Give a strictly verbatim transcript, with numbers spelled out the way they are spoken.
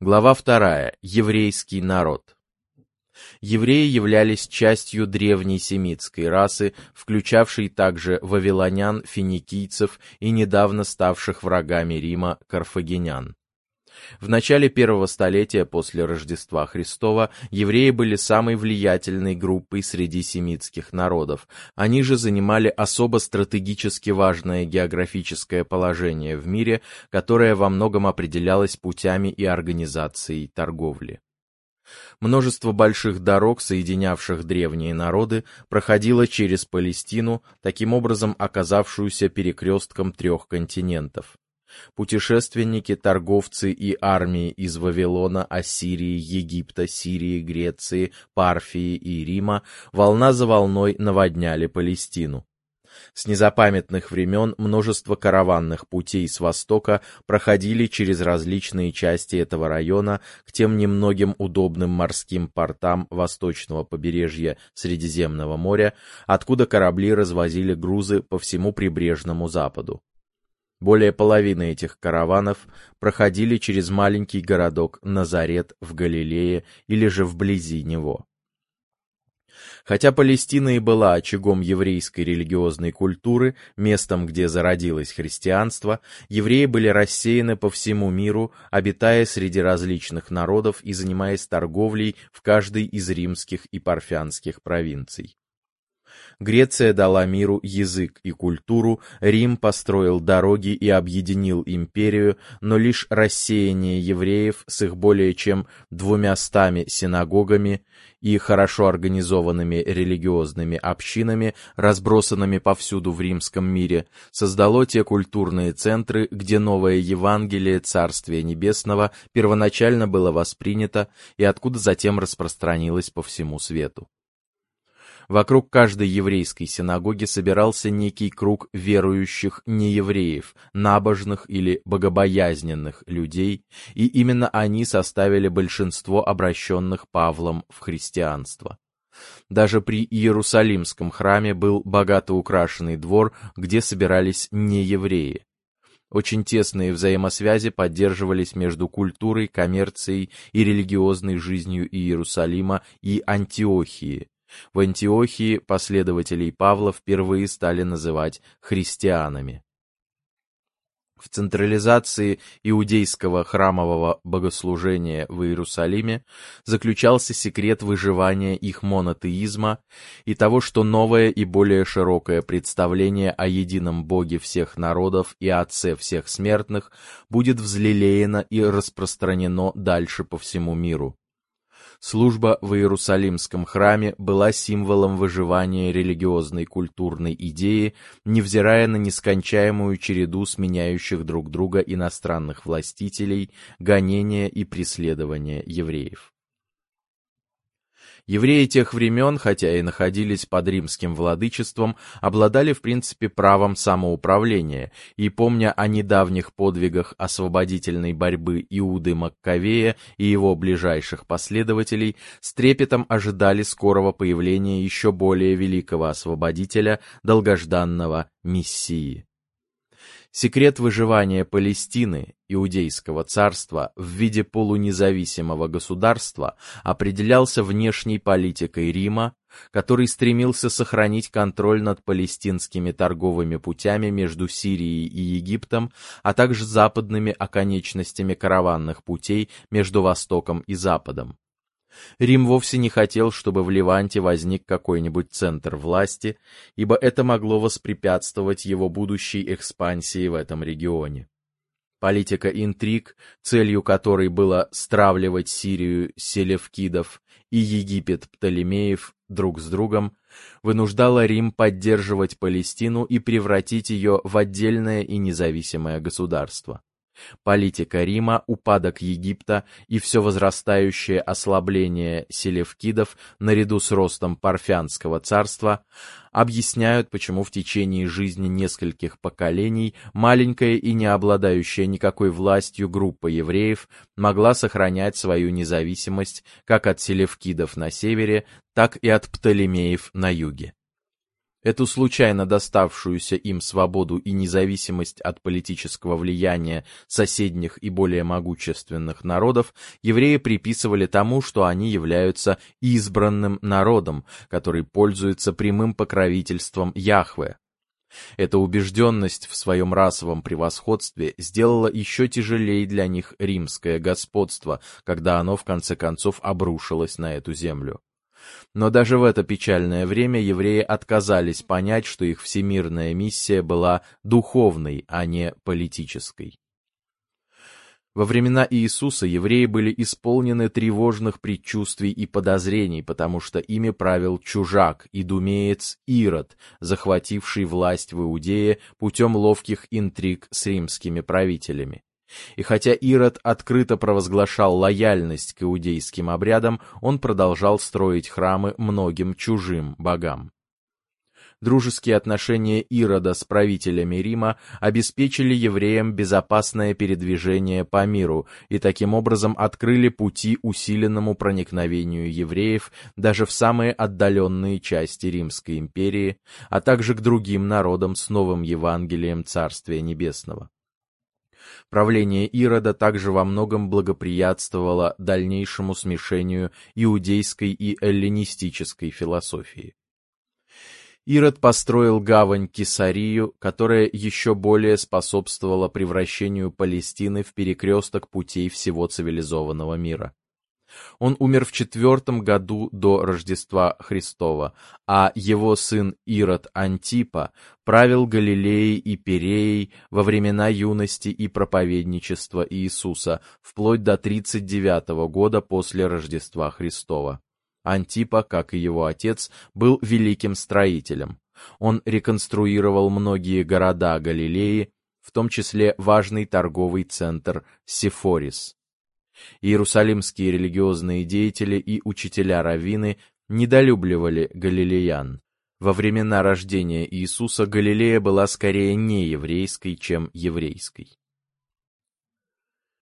Глава вторая. Еврейский народ. Евреи являлись частью древней семитской расы, включавшей также вавилонян, финикийцев и недавно ставших врагами Рима карфагенян. В начале первого столетия после Рождества Христова евреи были самой влиятельной группой среди семитских народов. Они же занимали особо стратегически важное географическое положение в мире, которое во многом определялось путями и организацией торговли. Множество больших дорог, соединявших древние народы, проходило через Палестину, таким образом оказавшуюся перекрестком трех континентов. Путешественники, торговцы и армии из Вавилона, Ассирии, Египта, Сирии, Греции, Парфии и Рима волна за волной наводняли Палестину. С незапамятных времен множество караванных путей с востока проходили через различные части этого района к тем немногим удобным морским портам восточного побережья Средиземного моря, откуда корабли развозили грузы по всему прибрежному западу. Более половины этих караванов проходили через маленький городок Назарет в Галилее или же вблизи него. Хотя Палестина и была очагом еврейской религиозной культуры, местом, где зародилось христианство, евреи были рассеяны по всему миру, обитая среди различных народов и занимаясь торговлей в каждой из римских и парфянских провинций. Греция дала миру язык и культуру, Рим построил дороги и объединил империю, но лишь рассеяние евреев с их более чем двумястами синагогами и хорошо организованными религиозными общинами, разбросанными повсюду в римском мире, создало те культурные центры, где новое Евангелие Царствия Небесного первоначально было воспринято и откуда затем распространилось по всему свету. Вокруг каждой еврейской синагоги собирался некий круг верующих неевреев, набожных или богобоязненных людей, и именно они составили большинство обращенных Павлом в христианство. Даже при Иерусалимском храме был богато украшенный двор, где собирались неевреи. Очень тесные взаимосвязи поддерживались между культурой, коммерцией и религиозной жизнью Иерусалима и Антиохии. В Антиохии последователей Павла впервые стали называть христианами. В централизации иудейского храмового богослужения в Иерусалиме заключался секрет выживания их монотеизма и того, что новое и более широкое представление о едином Боге всех народов и Отце всех смертных будет взлелеяно и распространено дальше по всему миру. Служба в Иерусалимском храме была символом выживания религиозной культурной идеи, невзирая на нескончаемую череду сменяющих друг друга иностранных властителей, гонения и преследования евреев. Евреи тех времен, хотя и находились под римским владычеством, обладали в принципе правом самоуправления, и, помня о недавних подвигах освободительной борьбы Иуды Маккавея и его ближайших последователей, с трепетом ожидали скорого появления еще более великого освободителя, долгожданного Мессии. Секрет выживания Палестины, Иудейского царства, в виде полунезависимого государства определялся внешней политикой Рима, который стремился сохранить контроль над палестинскими торговыми путями между Сирией и Египтом, а также западными оконечностями караванных путей между Востоком и Западом. Рим вовсе не хотел, чтобы в Леванте возник какой-нибудь центр власти, ибо это могло воспрепятствовать его будущей экспансии в этом регионе. Политика интриг, целью которой было стравливать Сирию селевкидов и Египет Птолемеев друг с другом, вынуждала Рим поддерживать Палестину и превратить ее в отдельное и независимое государство. Политика Рима, упадок Египта и все возрастающее ослабление селевкидов наряду с ростом Парфянского царства объясняют, почему в течение жизни нескольких поколений маленькая и не обладающая никакой властью группа евреев могла сохранять свою независимость как от селевкидов на севере, так и от Птолемеев на юге. Эту случайно доставшуюся им свободу и независимость от политического влияния соседних и более могущественных народов евреи приписывали тому, что они являются избранным народом, который пользуется прямым покровительством Яхве. Эта убежденность в своем расовом превосходстве сделала еще тяжелее для них римское господство, когда оно в конце концов обрушилось на эту землю. Но даже в это печальное время евреи отказались понять, что их всемирная миссия была духовной, а не политической. Во времена Иисуса евреи были исполнены тревожных предчувствий и подозрений, потому что ими правил чужак, идумеец Ирод, захвативший власть в Иудее путем ловких интриг с римскими правителями. И хотя Ирод открыто провозглашал лояльность к иудейским обрядам, он продолжал строить храмы многим чужим богам. Дружеские отношения Ирода с правителями Рима обеспечили евреям безопасное передвижение по миру и таким образом открыли пути усиленному проникновению евреев даже в самые отдаленные части Римской империи, а также к другим народам с новым Евангелием Царствия Небесного. Правление Ирода также во многом благоприятствовало дальнейшему смешению иудейской и эллинистической философии. Ирод построил гавань Кесарию, которая еще более способствовала превращению Палестины в перекресток путей всего цивилизованного мира. Он умер в четвертом году до Рождества Христова, а его сын Ирод Антипа правил Галилеей и Переей во времена юности и проповедничества Иисуса, вплоть до тридцать девятого года после Рождества Христова. Антипа, как и его отец, был великим строителем. Он реконструировал многие города Галилеи, в том числе важный торговый центр Сефорис. Иерусалимские религиозные деятели и учителя-раввины недолюбливали галилеян. Во времена рождения Иисуса Галилея была скорее нееврейской, чем еврейской.